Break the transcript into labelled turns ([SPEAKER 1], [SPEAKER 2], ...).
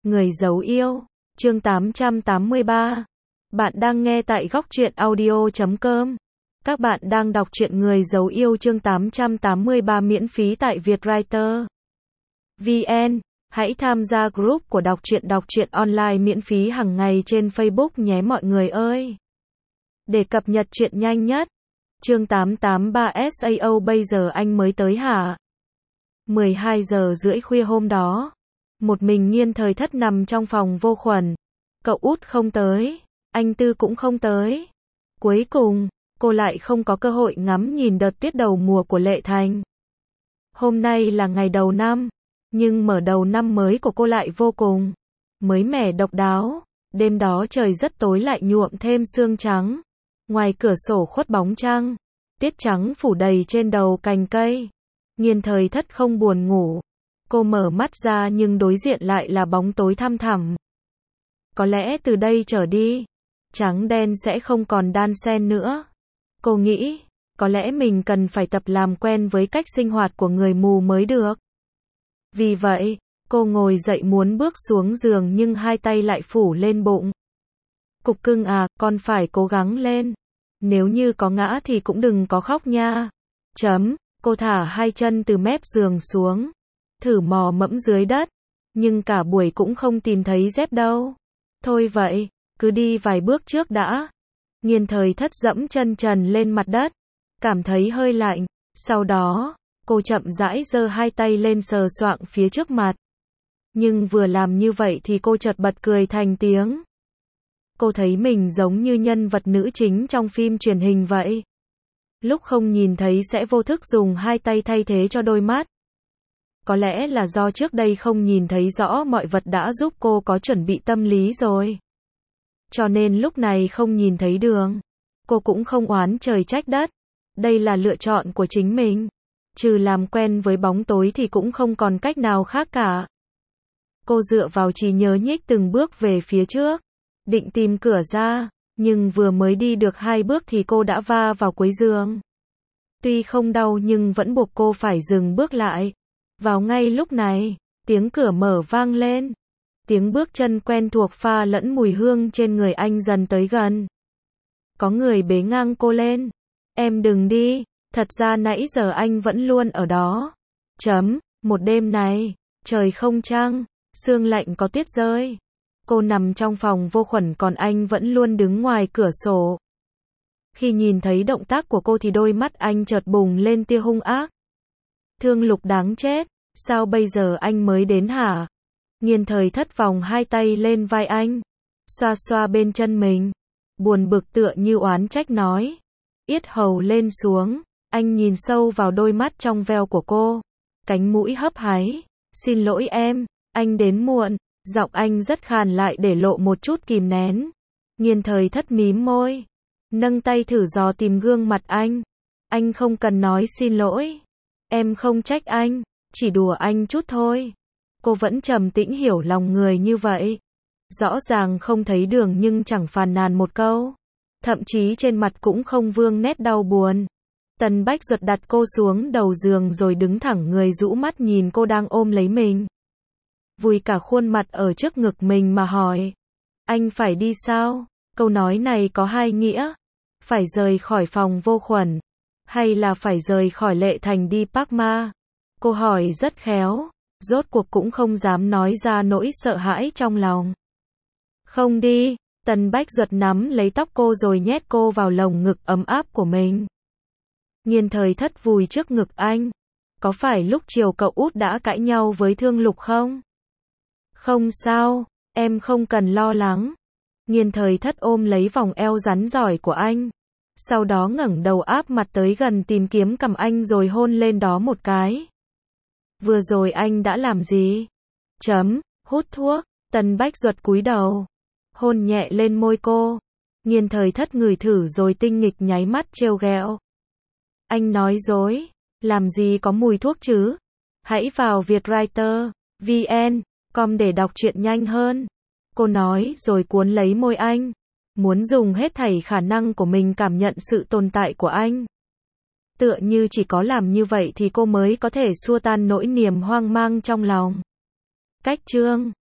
[SPEAKER 1] Người giấu yêu, chương 883. Bạn đang nghe tại góc truyện audio.com. Các bạn đang đọc truyện Người giấu yêu chương 883 miễn phí tại Vietwriter VN. Hãy tham gia group của đọc truyện online miễn phí hàng ngày trên Facebook nhé mọi người ơi. Để cập nhật truyện nhanh nhất. Chương 883 SAO bây giờ anh mới tới hả? 12 giờ rưỡi khuya hôm đó. Một mình Nghiên Thời Thất nằm trong phòng vô khuẩn. Cậu út không tới, anh Tư cũng không tới. Cuối cùng, cô lại không có cơ hội ngắm nhìn đợt tuyết đầu mùa của Lệ Thành. Hôm nay là ngày đầu năm, nhưng mở đầu năm mới của cô lại vô cùng mới mẻ độc đáo. Đêm đó trời rất tối lại nhuộm thêm sương trắng. Ngoài cửa sổ khuất bóng trăng, tuyết trắng phủ đầy trên đầu cành cây. Nghiên Thời Thất không buồn ngủ. Cô mở mắt ra nhưng đối diện lại là bóng tối thăm thẳm. Có lẽ từ đây trở đi, trắng đen sẽ không còn đan xen nữa. Cô nghĩ, có lẽ mình cần phải tập làm quen với cách sinh hoạt của người mù mới được. Vì vậy, cô ngồi dậy muốn bước xuống giường nhưng hai tay lại phủ lên bụng. Cục cưng à, con phải cố gắng lên. Nếu như có ngã thì cũng đừng có khóc nha. Cô thả hai chân từ mép giường xuống. Thử mò mẫm dưới đất, nhưng cả buổi cũng không tìm thấy dép đâu. Thôi vậy, cứ đi vài bước trước đã. Nghiên Thời Thất dẫm chân trần lên mặt đất, cảm thấy hơi lạnh. Sau đó, cô chậm rãi giơ hai tay lên sờ soạng phía trước mặt. Nhưng vừa làm như vậy thì cô chợt bật cười thành tiếng. Cô thấy mình giống như nhân vật nữ chính trong phim truyền hình vậy. Lúc không nhìn thấy sẽ vô thức dùng hai tay thay thế cho đôi mắt. Có lẽ là do trước đây không nhìn thấy rõ mọi vật đã giúp cô có chuẩn bị tâm lý rồi. Cho nên lúc này không nhìn thấy đường. Cô cũng không oán trời trách đất. Đây là lựa chọn của chính mình. Trừ làm quen với bóng tối thì cũng không còn cách nào khác cả. Cô dựa vào trí nhớ nhích từng bước về phía trước. Định tìm cửa ra. Nhưng vừa mới đi được 2 bước thì cô đã va vào cuối giường. Tuy không đau nhưng vẫn buộc cô phải dừng bước lại. Vào ngay lúc này, tiếng cửa mở vang lên. Tiếng bước chân quen thuộc pha lẫn mùi hương trên người anh dần tới gần. Có người bế ngang cô lên. Em đừng đi, thật ra nãy giờ anh vẫn luôn ở đó. Một đêm này, trời không trăng, sương lạnh có tuyết rơi. Cô nằm trong phòng vô khuẩn còn anh vẫn luôn đứng ngoài cửa sổ. Khi nhìn thấy động tác của cô thì đôi mắt anh chợt bùng lên tia hung ác. Thương Lục đáng chết, sao bây giờ anh mới đến hả? Nghiên Thời Thất vòng hai tay lên vai anh, xoa xoa bên chân mình, buồn bực tựa như oán trách nói. Yết hầu lên xuống, anh nhìn sâu vào đôi mắt trong veo của cô, cánh mũi hấp háy. Xin lỗi em, anh đến muộn, giọng anh rất khàn lại để lộ một chút kìm nén. Nghiên Thời Thất mím môi, nâng tay thử dò tìm gương mặt anh. Anh không cần nói xin lỗi. Em không trách anh, chỉ đùa anh chút thôi. Cô vẫn trầm tĩnh hiểu lòng người như vậy. Rõ ràng không thấy đường nhưng chẳng phàn nàn một câu. Thậm chí trên mặt cũng không vương nét đau buồn. Tần Bách Duật đặt cô xuống đầu giường rồi đứng thẳng người rũ mắt nhìn cô đang ôm lấy mình. Vùi cả khuôn mặt ở trước ngực mình mà hỏi. Anh phải đi sao? Câu nói này có hai nghĩa. Phải rời khỏi phòng vô khuẩn. Hay là phải rời khỏi Lệ Thành đi Park Ma? Cô hỏi rất khéo, rốt cuộc cũng không dám nói ra nỗi sợ hãi trong lòng. Không đi, Tần Bách Duật nắm lấy tóc cô rồi nhét cô vào lồng ngực ấm áp của mình. Nghiên Thời Thất vùi trước ngực anh. Có phải lúc chiều cậu út đã cãi nhau với Thương Lục không? Không sao, em không cần lo lắng. Nghiên Thời Thất ôm lấy vòng eo rắn giỏi của anh. Sau đó ngẩng đầu áp mặt tới gần tìm kiếm cằm anh rồi hôn lên đó một cái. Vừa rồi anh đã làm gì? Hút thuốc. Tần Bách Duật cúi đầu, hôn nhẹ lên môi cô. Nghiên Thời Thất ngửi thử rồi tinh nghịch nháy mắt trêu ghẹo. Anh nói dối, làm gì có mùi thuốc chứ? Hãy vào Vietwriter VN.com để đọc truyện nhanh hơn. Cô nói rồi cuốn lấy môi anh. Muốn dùng hết thảy khả năng của mình cảm nhận sự tồn tại của anh. Tựa như chỉ có làm như vậy thì cô mới có thể xua tan nỗi niềm hoang mang trong lòng. Cách chương